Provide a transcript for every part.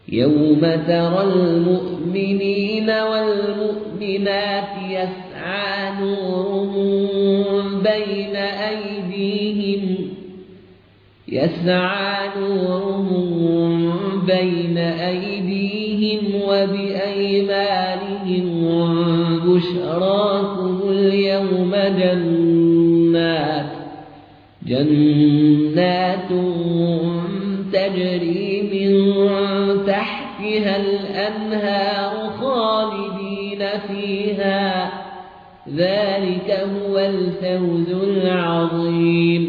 يوم ترى المؤمنين والمؤمنات يسعى نورهم بين أيديهم وبأيمانهم بشراكم اليوم جنات تجري من تحتها الأنهار خالدين فيها ذلك هو الفوز العظيم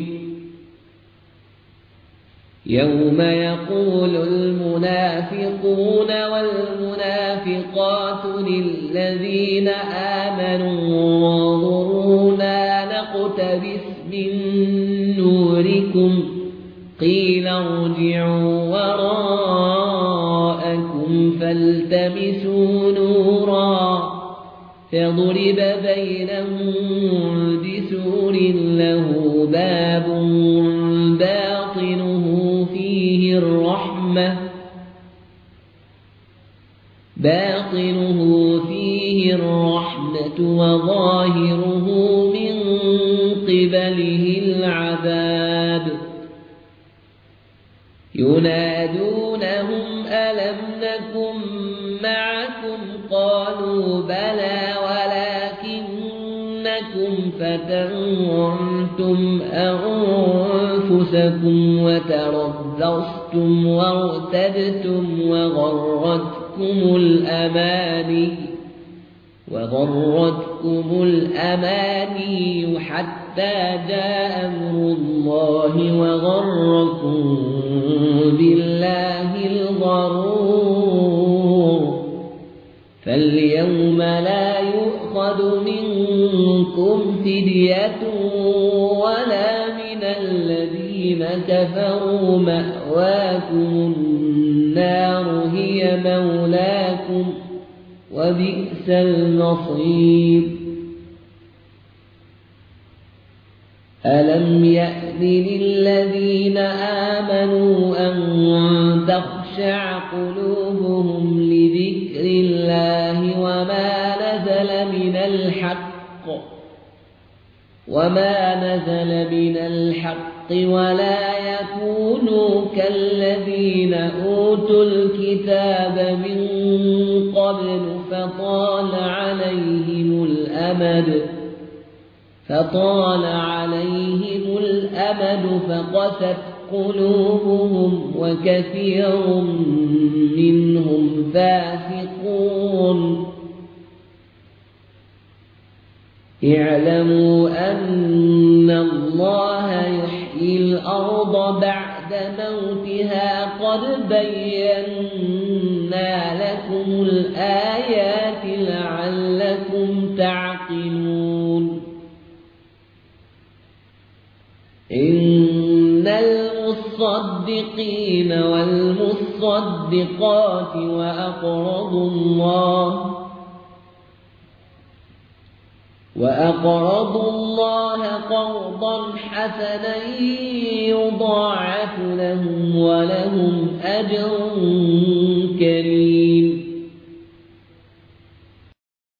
يوم يقول المنافقون والمنافقات للذين آمنوا انظرونا نقتبس من نوركم قيل ارجعوا وراءكم فالتمسوا نورا فضرب بينهم بسور له باب باطنه فيه الرحمة وظاهره من قبله العذاب ينادونهم ألم نكن معكم قالوا بلى ولكنكم فتنتم أنفسكم وتربصتم وارتبتم وغرتكم الأماني حتى جاء أمر الله وغركم بالله الغرور فاليوم لا يؤخذ منكم فدية ولا من الذين كفروا مأواكم النار هي مولاكم وبئس المصير ألم يأن للذين آمنوا أن تخشع قلوبهم لذكر الله وما نزل من الحق ولا يكونوا كالذين أوتوا الكتاب من قبل فطال عليهم الأمد فقست قلوبهم وكثير منهم فاسقون اعلموا أن الله يحيي الأرض بعد موتها قد بينا لكم الآيات لعلكم تعقلون إن المصدقين والمصدقات وأقرضوا الله قرضا حسنا يضاعف لهم ولهم أجر كريم